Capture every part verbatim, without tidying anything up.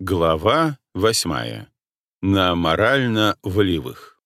Глава восьмая. На морально-волевых.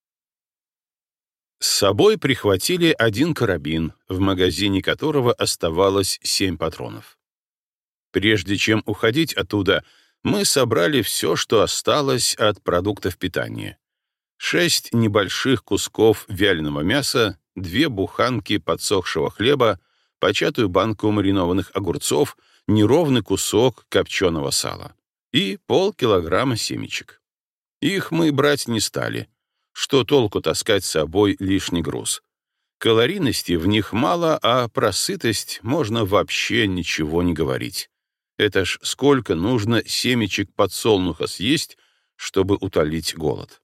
С собой прихватили один карабин, в магазине которого оставалось семь патронов. Прежде чем уходить оттуда, мы собрали все, что осталось от продуктов питания. Шесть небольших кусков вяленого мяса, две буханки подсохшего хлеба, початую банку маринованных огурцов, неровный кусок копченого сала и полкилограмма семечек. Их мы брать не стали. Что толку таскать с собой лишний груз? Калорийности в них мало, а про сытость можно вообще ничего не говорить. Это ж сколько нужно семечек подсолнуха съесть, чтобы утолить голод.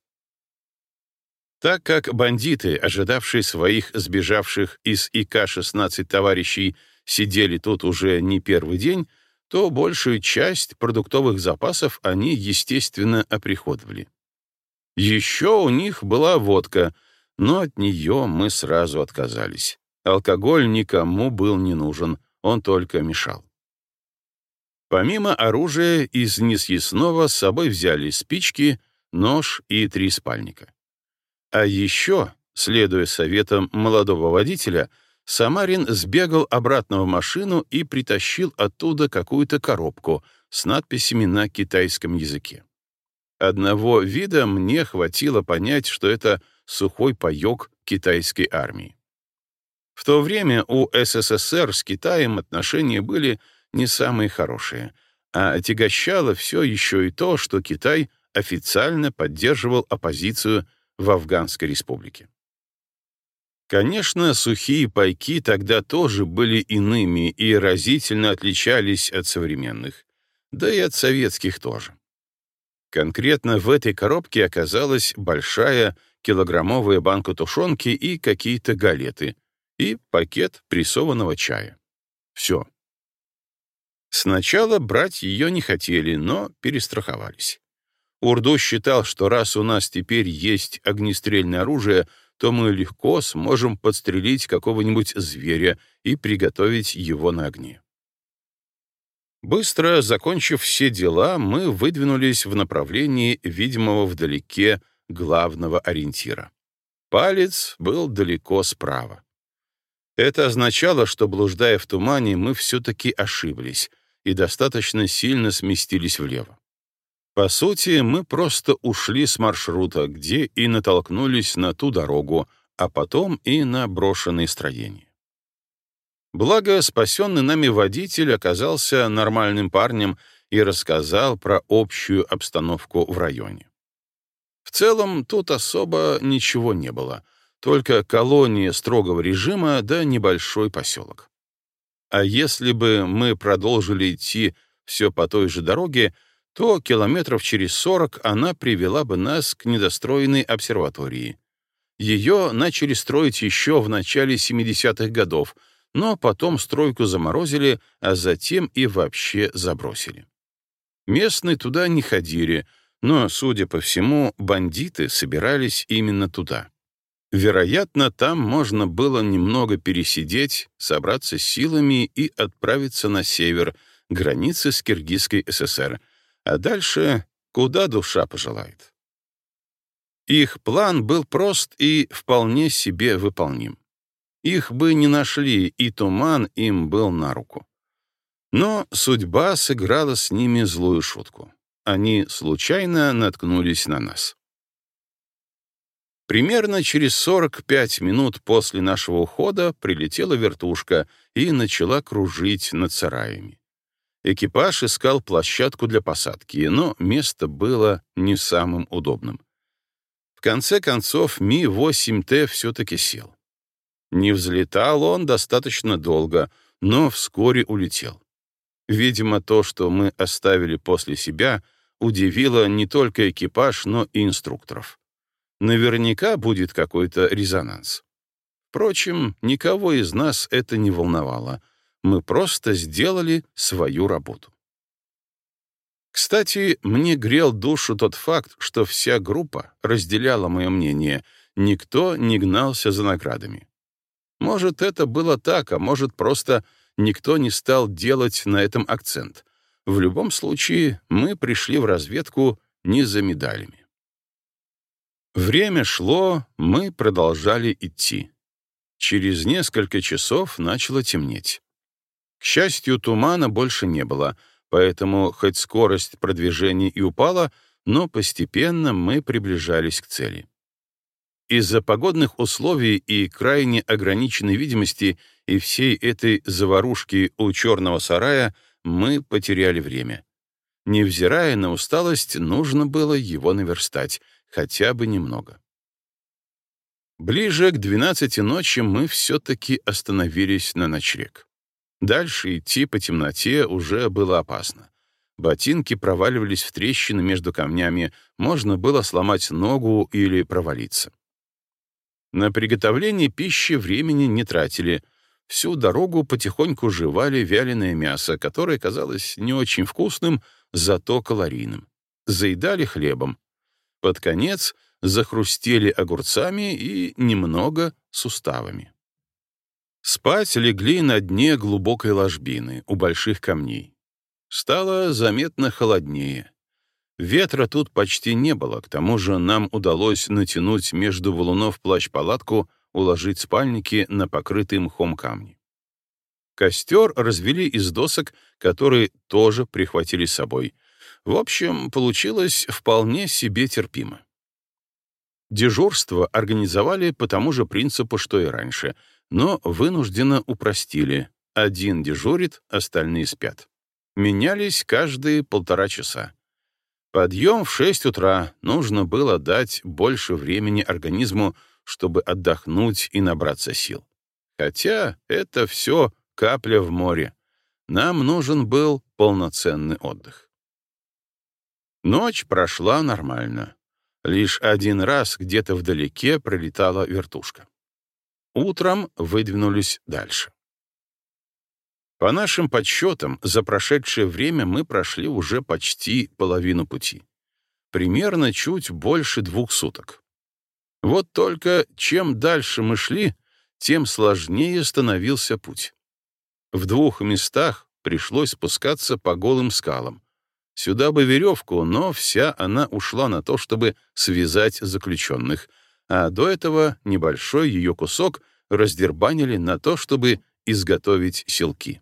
Так как бандиты, ожидавшие своих сбежавших из И К шестнадцать товарищей, сидели тут уже не первый день, то большую часть продуктовых запасов они, естественно, оприходовали. Еще у них была водка, но от нее мы сразу отказались. Алкоголь никому был не нужен, он только мешал. Помимо оружия из несъестного с собой взяли спички, нож и три спальника. А еще, следуя советам молодого водителя, Самарин сбегал обратно в машину и притащил оттуда какую-то коробку с надписями на китайском языке. Одного вида мне хватило понять, что это сухой паёк китайской армии. В то время у С С С Р с Китаем отношения были не самые хорошие, а отягощало все еще и то, что Китай официально поддерживал оппозицию в Афганской республике. Конечно, сухие пайки тогда тоже были иными и разительно отличались от современных, да и от советских тоже. Конкретно в этой коробке оказалась большая килограммовая банка тушенки и какие-то галеты, и пакет прессованного чая. Все. Сначала брать ее не хотели, но перестраховались. Урду считал, что раз у нас теперь есть огнестрельное оружие, то мы легко сможем подстрелить какого-нибудь зверя и приготовить его на огне. Быстро закончив все дела, мы выдвинулись в направлении видимого вдалеке главного ориентира. Палец был далеко справа. Это означало, что, блуждая в тумане, мы все-таки ошиблись и достаточно сильно сместились влево. По сути, мы просто ушли с маршрута, где и натолкнулись на ту дорогу, а потом и на брошенные строения. Благо, спасенный нами водитель оказался нормальным парнем и рассказал про общую обстановку в районе. В целом, тут особо ничего не было, только колония строгого режима да небольшой поселок. А если бы мы продолжили идти все по той же дороге, то километров через сорок она привела бы нас к недостроенной обсерватории. Ее начали строить еще в начале семидесятых годов, но потом стройку заморозили, а затем и вообще забросили. Местные туда не ходили, но, судя по всему, бандиты собирались именно туда. Вероятно, там можно было немного пересидеть, собраться с силами и отправиться на север, границы с Киргизской С С Р, а дальше куда душа пожелает. Их план был прост и вполне себе выполним. Их бы не нашли, и туман им был на руку. Но судьба сыграла с ними злую шутку. Они случайно наткнулись на нас. Примерно через сорок пять минут после нашего ухода прилетела вертушка и начала кружить над сараями. Экипаж искал площадку для посадки, но место было не самым удобным. В конце концов, Ми восемь Т все-таки сел. Не взлетал он достаточно долго, но вскоре улетел. Видимо, то, что мы оставили после себя, удивило не только экипаж, но и инструкторов. Наверняка будет какой-то резонанс. Впрочем, никого из нас это не волновало. Мы просто сделали свою работу. Кстати, мне грел душу тот факт, что вся группа разделяла мое мнение, никто не гнался за наградами. Может, это было так, а может, просто никто не стал делать на этом акцент. В любом случае, мы пришли в разведку не за медалями. Время шло, мы продолжали идти. Через несколько часов начало темнеть. К счастью, тумана больше не было, поэтому хоть скорость продвижения и упала, но постепенно мы приближались к цели. Из-за погодных условий и крайне ограниченной видимости и всей этой заварушки у черного сарая мы потеряли время. Невзирая на усталость, нужно было его наверстать, хотя бы немного. Ближе к двенадцати ночи мы все-таки остановились на ночлег. Дальше идти по темноте уже было опасно. Ботинки проваливались в трещины между камнями, можно было сломать ногу или провалиться. На приготовление пищи времени не тратили. Всю дорогу потихоньку жевали вяленое мясо, которое казалось не очень вкусным, зато калорийным. Заедали хлебом. Под конец захрустели огурцами и немного суставами. Спать легли на дне глубокой ложбины, у больших камней. Стало заметно холоднее. Ветра тут почти не было, к тому же нам удалось натянуть между валунов плащ-палатку, уложить спальники на покрытые мхом камни. Костер развели из досок, которые тоже прихватили с собой. В общем, получилось вполне себе терпимо. Дежурство организовали по тому же принципу, что и раньше, но вынужденно упростили. Один дежурит, остальные спят. Менялись каждые полтора часа. Подъем в шесть утра, нужно было дать больше времени организму, чтобы отдохнуть и набраться сил. Хотя это все капля в море. Нам нужен был полноценный отдых. Ночь прошла нормально. Лишь один раз где-то вдалеке пролетала вертушка. Утром выдвинулись дальше. По нашим подсчетам, за прошедшее время мы прошли уже почти половину пути. Примерно чуть больше двух суток. Вот только чем дальше мы шли, тем сложнее становился путь. В двух местах пришлось спускаться по голым скалам. Сюда бы веревку, но вся она ушла на то, чтобы связать заключенных, а до этого небольшой ее кусок раздербанили на то, чтобы изготовить селки.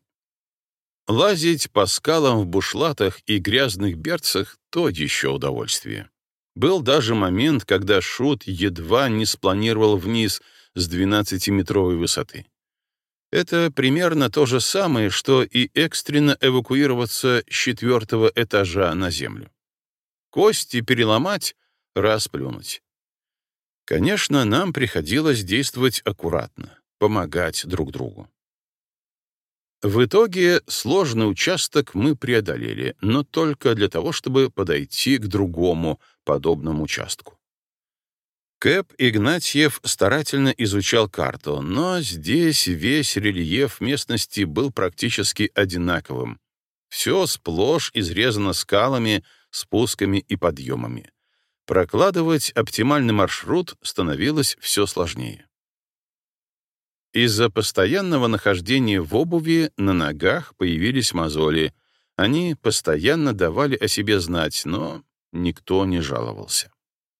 Лазить по скалам в бушлатах и грязных берцах — то еще удовольствие. Был даже момент, когда Шут едва не спланировал вниз с двенадцатиметровой высоты. Это примерно то же самое, что и экстренно эвакуироваться с четвертого этажа на землю. Кости переломать — расплюнуть. Конечно, нам приходилось действовать аккуратно, помогать друг другу. В итоге сложный участок мы преодолели, но только для того, чтобы подойти к другому подобному участку. Кэп Игнатьев старательно изучал карту, но здесь весь рельеф местности был практически одинаковым. Все сплошь изрезано скалами, спусками и подъемами. Прокладывать оптимальный маршрут становилось все сложнее. Из-за постоянного нахождения в обуви на ногах появились мозоли. Они постоянно давали о себе знать, но никто не жаловался.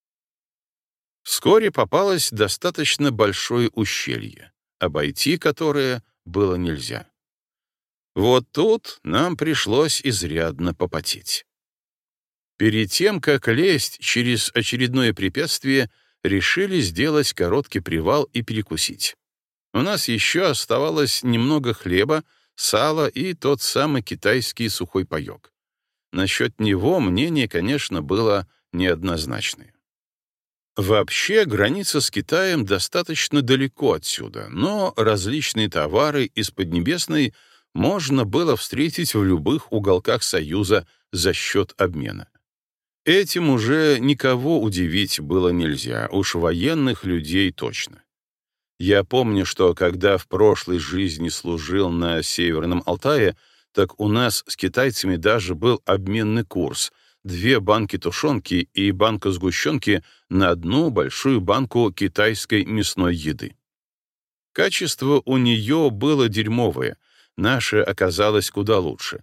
Вскоре попалось достаточно большое ущелье, обойти которое было нельзя. Вот тут нам пришлось изрядно попотеть. Перед тем, как лезть через очередное препятствие, решили сделать короткий привал и перекусить. У нас еще оставалось немного хлеба, сала и тот самый китайский сухой паек. Насчет него мнение, конечно, было неоднозначное. Вообще, граница с Китаем достаточно далеко отсюда, но различные товары из Поднебесной можно было встретить в любых уголках Союза за счет обмена. Этим уже никого удивить было нельзя, уж военных людей точно. Я помню, что когда в прошлой жизни служил на Северном Алтае, так у нас с китайцами даже был обменный курс — две банки тушенки и банка сгущенки на одну большую банку китайской мясной еды. Качество у нее было дерьмовое, наше оказалось куда лучше.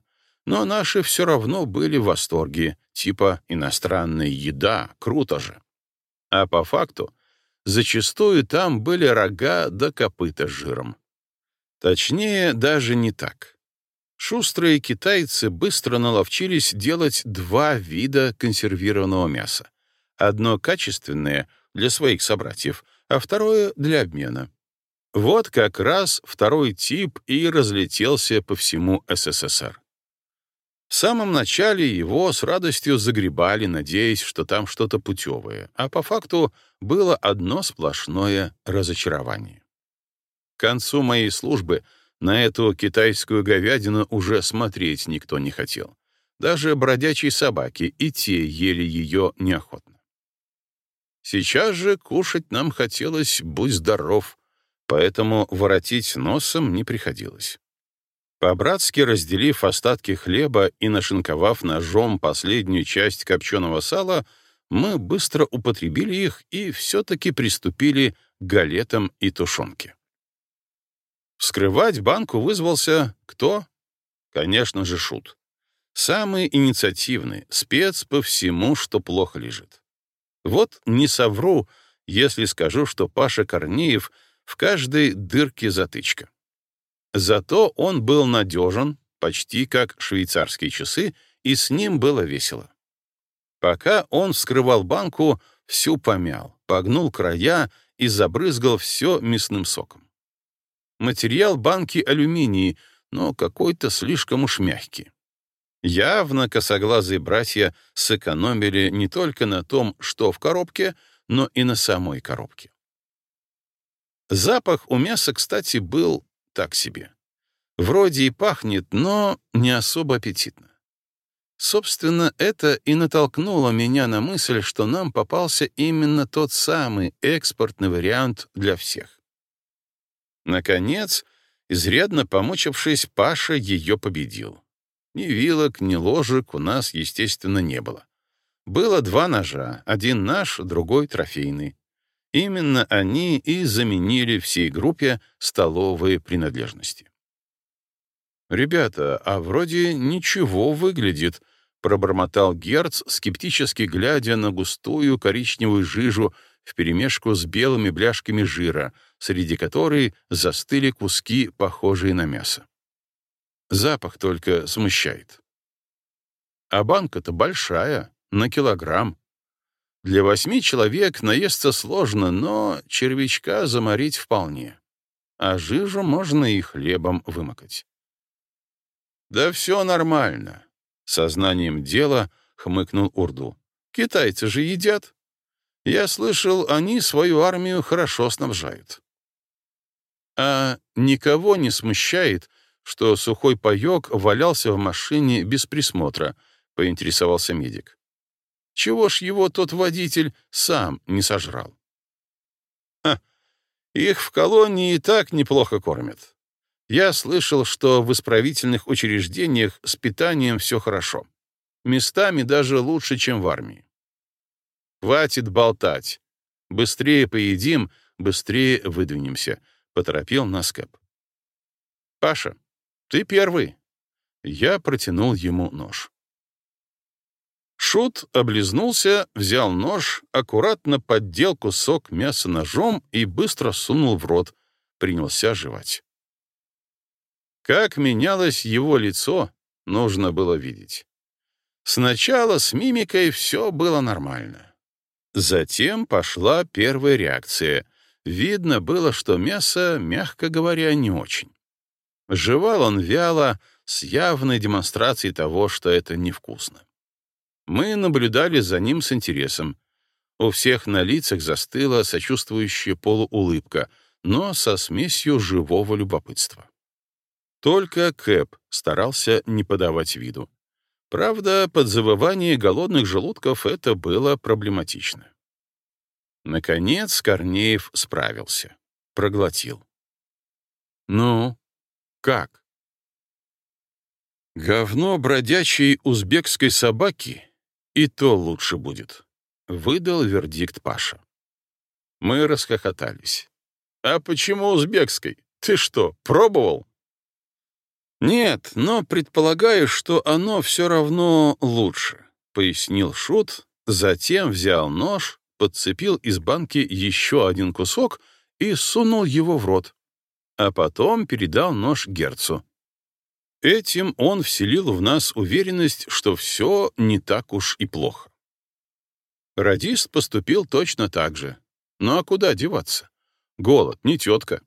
но наши все равно были в восторге, типа иностранная еда, круто же. А по факту, зачастую там были рога да копыта с жиром. Точнее, даже не так. Шустрые китайцы быстро наловчились делать два вида консервированного мяса. Одно качественное для своих собратьев, а второе для обмена. Вот как раз второй тип и разлетелся по всему СССР. В самом начале его с радостью загребали, надеясь, что там что-то путевое, а по факту было одно сплошное разочарование. К концу моей службы на эту китайскую говядину уже смотреть никто не хотел. Даже бродячие собаки, и те ели ее неохотно. Сейчас же кушать нам хотелось «будь здоров», поэтому воротить носом не приходилось. По-братски разделив остатки хлеба и нашинковав ножом последнюю часть копченого сала, мы быстро употребили их и все-таки приступили к галетам и тушенке. Вскрывать банку вызвался кто? Конечно же, Шут. Самый инициативный, спец по всему, что плохо лежит. Вот не совру, если скажу, что Паша Корнеев в каждой дырке затычка. Зато он был надежен, почти как швейцарские часы, и с ним было весело. Пока он вскрывал банку, всю помял, погнул края и забрызгал все мясным соком. Материал банки алюминий, но какой-то слишком уж мягкий. Явно косоглазые братья сэкономили не только на том, что в коробке, но и на самой коробке. Запах у мяса, кстати, был так себе. Вроде и пахнет, но не особо аппетитно. Собственно, это и натолкнуло меня на мысль, что нам попался именно тот самый экспортный вариант для всех. Наконец, изрядно помучившись, Паша ее победил. Ни вилок, ни ложек у нас, естественно, не было. Было два ножа, один наш, другой трофейный. Именно они и заменили всей группе столовые принадлежности. «Ребята, а вроде ничего выглядит», — пробормотал Герц, скептически глядя на густую коричневую жижу вперемешку с белыми бляшками жира, среди которой застыли куски, похожие на мясо. Запах только смущает. А банка-то большая, на килограмм. Для восьми человек наесться сложно, но червячка заморить вполне. А жижу можно и хлебом вымокать. «Да все нормально», — сознанием дела хмыкнул Урду. «Китайцы же едят. Я слышал, они свою армию хорошо снабжают». «А никого не смущает, что сухой паёк валялся в машине без присмотра?» — поинтересовался медик. «Чего ж его тот водитель сам не сожрал?» «Ха, их в колонии и так неплохо кормят. Я слышал, что в исправительных учреждениях с питанием все хорошо. Местами даже лучше, чем в армии. Хватит болтать. Быстрее поедим, быстрее выдвинемся», — поторопил нас Кэп. «Паша, ты первый». Я протянул ему нож. Шут облизнулся, взял нож, аккуратно поддел кусок мяса ножом и быстро сунул в рот, принялся жевать. Как менялось его лицо, нужно было видеть. Сначала с мимикой все было нормально. Затем пошла первая реакция. Видно было, что мясо, мягко говоря, не очень. Жевал он вяло, с явной демонстрацией того, что это невкусно. Мы наблюдали за ним с интересом. У всех на лицах застыла сочувствующая полуулыбка, но со смесью живого любопытства. Только Кэп старался не подавать виду. Правда, под завывание голодных желудков это было проблематично. Наконец Корнеев справился. Проглотил. «Ну, как?» «Говно бродячей узбекской собаки и то лучше будет», — выдал вердикт Паша. Мы расхохотались. «А почему узбекской? Ты что, пробовал?» «Нет, но предполагаю, что оно все равно лучше», — пояснил Шут, затем взял нож, подцепил из банки еще один кусок и сунул его в рот, а потом передал нож Герцу. Этим он вселил в нас уверенность, что все не так уж и плохо. Радист поступил точно так же. Ну а куда деваться? Голод, не тетка.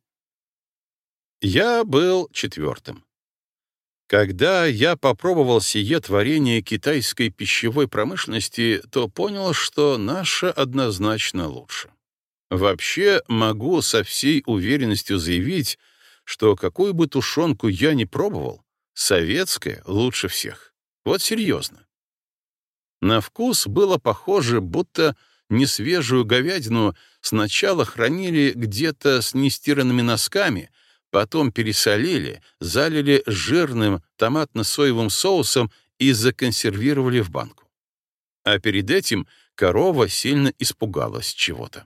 Я был четвертым. Когда я попробовал сие творение китайской пищевой промышленности, то понял, что наша однозначно лучше. Вообще, могу со всей уверенностью заявить, что какую бы тушенку я ни пробовал, советская лучше всех. Вот серьезно. На вкус было похоже, будто несвежую говядину сначала хранили где-то с нестиранными носками, потом пересолили, залили жирным томатно-соевым соусом и законсервировали в банку. А перед этим корова сильно испугалась чего-то.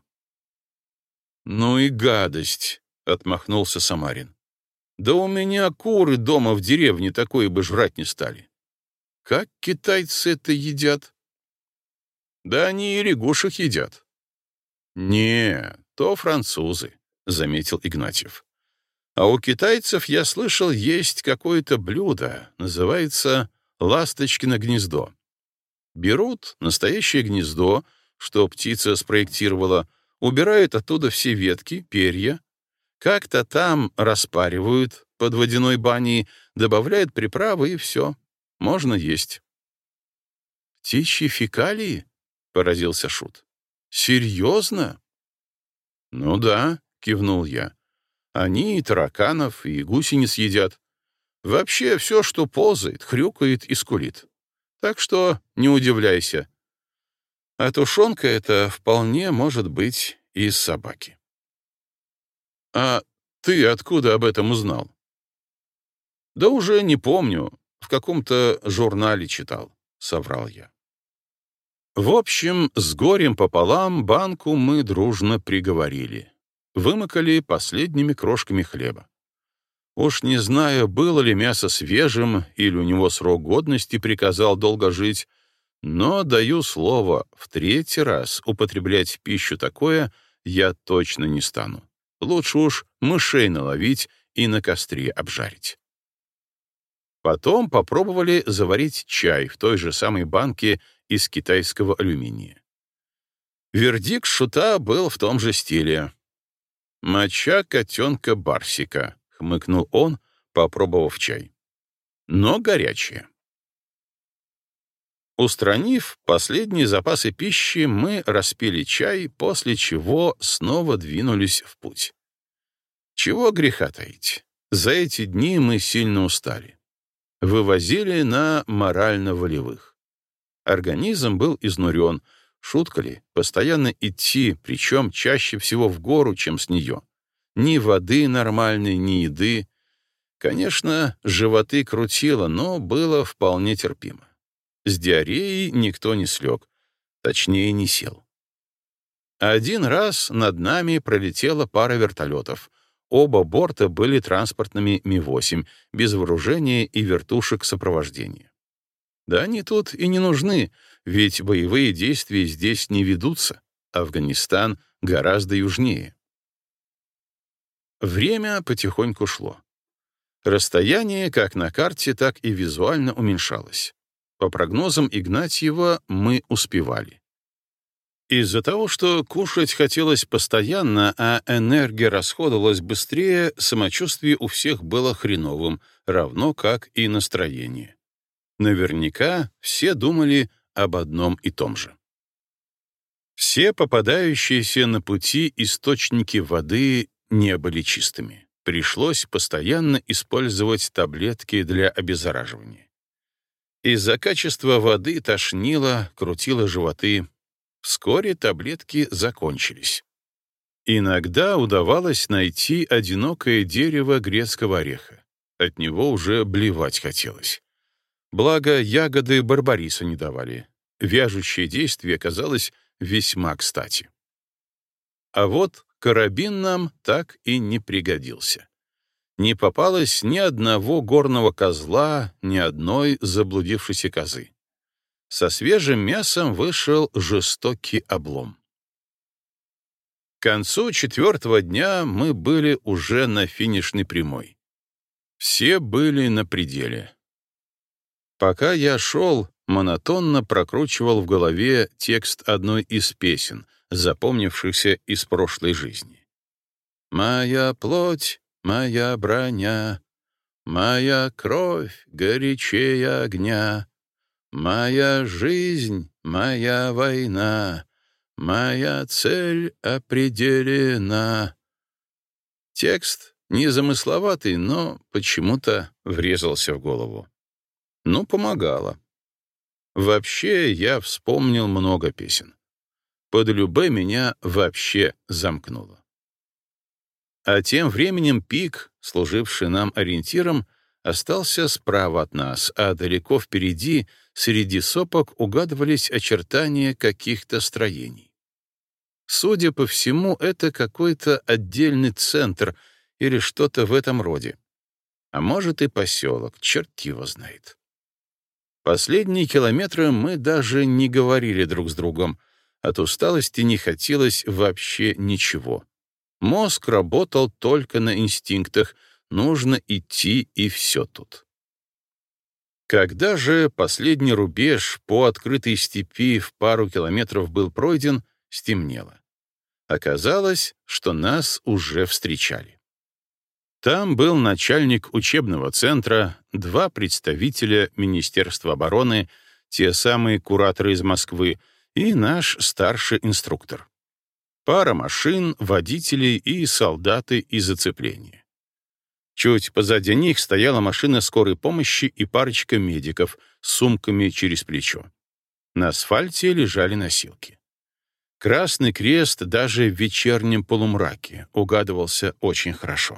«Ну и гадость!» — отмахнулся Самарин. «Да у меня куры дома в деревне такое бы жрать не стали. Как китайцы это едят?» «Да они и лягушек едят». «Не, то французы», — заметил Игнатьев. «А у китайцев, я слышал, есть какое-то блюдо, называется «ласточкино гнездо». Берут настоящее гнездо, что птица спроектировала, убирают оттуда все ветки, перья, как-то там распаривают под водяной баней, добавляют приправы и все. Можно есть». «Птичьи фекалии?» — поразился Шут. «Серьезно?» «Ну да», — кивнул я. «Они и тараканов, и гусениц едят. Вообще все, что ползает, хрюкает и скулит. Так что не удивляйся. А тушенка эта вполне может быть из собаки». «А ты откуда об этом узнал?» «Да уже не помню. В каком-то журнале читал», — соврал я. В общем, с горем пополам банку мы дружно приговорили. Вымокали последними крошками хлеба. Уж не знаю, было ли мясо свежим, или у него срок годности приказал долго жить, но, даю слово, в третий раз употреблять в пищу такое я точно не стану. Лучше уж мышей наловить и на костре обжарить. Потом попробовали заварить чай в той же самой банке из китайского алюминия. Вердикт Шута был в том же стиле. «Моча котенка Барсика», — хмыкнул он, попробовав чай. «Но горячее». Устранив последние запасы пищи, мы распили чай, после чего снова двинулись в путь. Чего греха таить, за эти дни мы сильно устали. Вывозили на морально-волевых. Организм был изнурен, шутка ли, постоянно идти, причем чаще всего в гору, чем с нее. Ни воды нормальной, ни еды. Конечно, животы крутило, но было вполне терпимо. С диареей никто не слег, точнее, не сел. Один раз над нами пролетела пара вертолетов. Оба борта были транспортными Ми восемь, без вооружения и вертушек сопровождения. Да они тут и не нужны, ведь боевые действия здесь не ведутся. Афганистан гораздо южнее. Время потихоньку шло. Расстояние как на карте, так и визуально уменьшалось. По прогнозам Игнатьева, мы успевали. Из-за того, что кушать хотелось постоянно, а энергия расходовалась быстрее, самочувствие у всех было хреновым, равно как и настроение. Наверняка все думали об одном и том же. Все попадающиеся на пути источники воды не были чистыми. Пришлось постоянно использовать таблетки для обеззараживания. Из-за качества воды тошнило, крутило животы. Вскоре таблетки закончились. Иногда удавалось найти одинокое дерево грецкого ореха. От него уже блевать хотелось. Благо, ягоды барбариса не давали. Вяжущее действие оказалось весьма кстати. А вот карабин нам так и не пригодился. Не попалось ни одного горного козла, ни одной заблудившейся козы. Со свежим мясом вышел жестокий облом. К концу четвертого дня мы были уже на финишной прямой. Все были на пределе. Пока я шел, монотонно прокручивал в голове текст одной из песен, запомнившихся из прошлой жизни. «Моя плоть, моя броня, моя кровь горячее огня, моя жизнь, моя война, моя цель определена». Текст незамысловатый, но почему-то врезался в голову. Ну, помогало. Вообще, я вспомнил много песен. Под любэ меня вообще замкнуло. А тем временем пик, служивший нам ориентиром, остался справа от нас, а далеко впереди, среди сопок, угадывались очертания каких-то строений. Судя по всему, это какой-то отдельный центр или что-то в этом роде. А может и поселок, черт его знает. Последние километры мы даже не говорили друг с другом. От усталости не хотелось вообще ничего. Мозг работал только на инстинктах. Нужно идти, и все тут. Когда же последний рубеж по открытой степи в пару километров был пройден, стемнело. Оказалось, что нас уже встречали. Там был начальник учебного центра, два представителя Министерства обороны, те самые кураторы из Москвы, и наш старший инструктор. Пара машин, водителей и солдаты из оцепления. Чуть позади них стояла машина скорой помощи и парочка медиков с сумками через плечо. На асфальте лежали носилки. Красный крест даже в вечернем полумраке угадывался очень хорошо.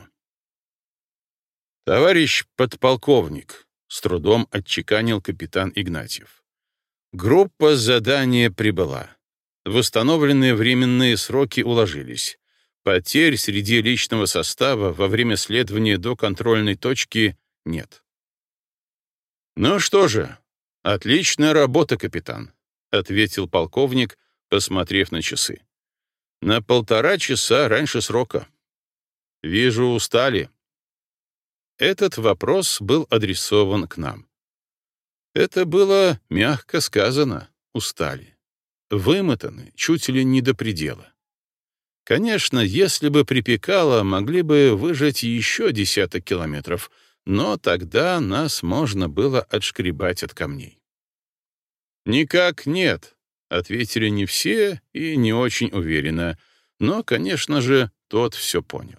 «Товарищ подполковник», — с трудом отчеканил капитан Игнатьев. «Группа задания прибыла. В установленные временные сроки уложились. Потерь среди личного состава во время следования до контрольной точки нет». «Ну что же, отличная работа, капитан», — ответил полковник, посмотрев на часы. «На полтора часа раньше срока. Вижу, устали». Этот вопрос был адресован к нам. Это было мягко сказано, устали. Вымотаны, чуть ли не до предела. Конечно, если бы припекало, могли бы выжать еще десяток километров, но тогда нас можно было отшкребать от камней. «Никак нет», — ответили не все и не очень уверенно, но, конечно же, тот все понял.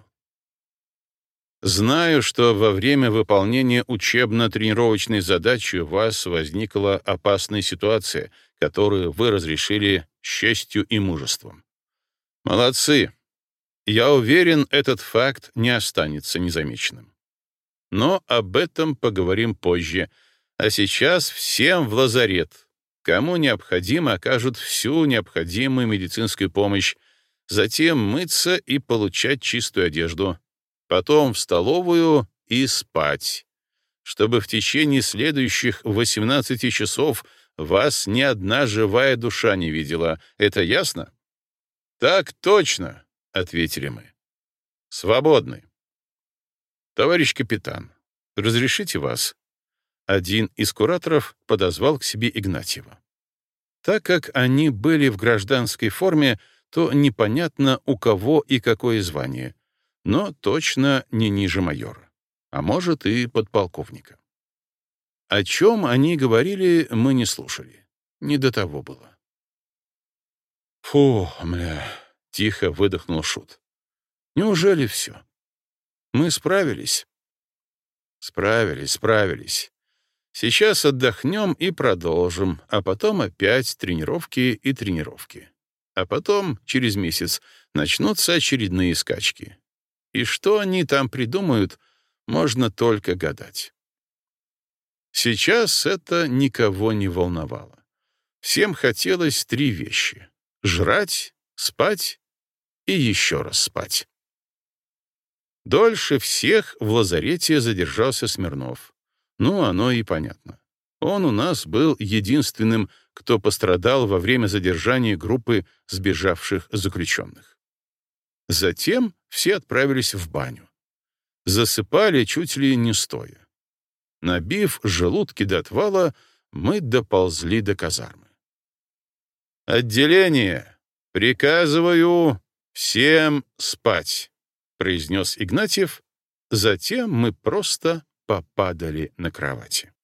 «Знаю, что во время выполнения учебно-тренировочной задачи у вас возникла опасная ситуация, которую вы разрешили с честью и мужеством. Молодцы. Я уверен, этот факт не останется незамеченным. Но об этом поговорим позже. А сейчас всем в лазарет. Кому необходимо, окажут всю необходимую медицинскую помощь. Затем мыться и получать чистую одежду. Потом в столовую и спать, чтобы в течение следующих восемнадцати часов вас ни одна живая душа не видела. Это ясно? Так точно, ответили мы. Свободны. Товарищ капитан, разрешите вас? Один из кураторов подозвал к себе Игнатьева. Так как они были в гражданской форме, то непонятно, у кого и какое звание, но точно не ниже майора, а может и подполковника. О чем они говорили, мы не слушали. Не до того было. «Фу, мля», — тихо выдохнул Шут. «Неужели все? Мы справились?» «Справились, справились. Сейчас отдохнем и продолжим, а потом опять тренировки и тренировки. А потом, через месяц, начнутся очередные скачки. И что они там придумают, можно только гадать». Сейчас это никого не волновало. Всем хотелось три вещи — жрать, спать и еще раз спать. Дольше всех в лазарете задержался Смирнов. Ну, оно и понятно. Он у нас был единственным, кто пострадал во время задержания группы сбежавших заключенных. Затем все отправились в баню. Засыпали чуть ли не стоя. Набив желудки до отвала, мы доползли до казармы. «Отделение! Приказываю всем спать!» — произнес Игнатьев. Затем мы просто попадали на кровати.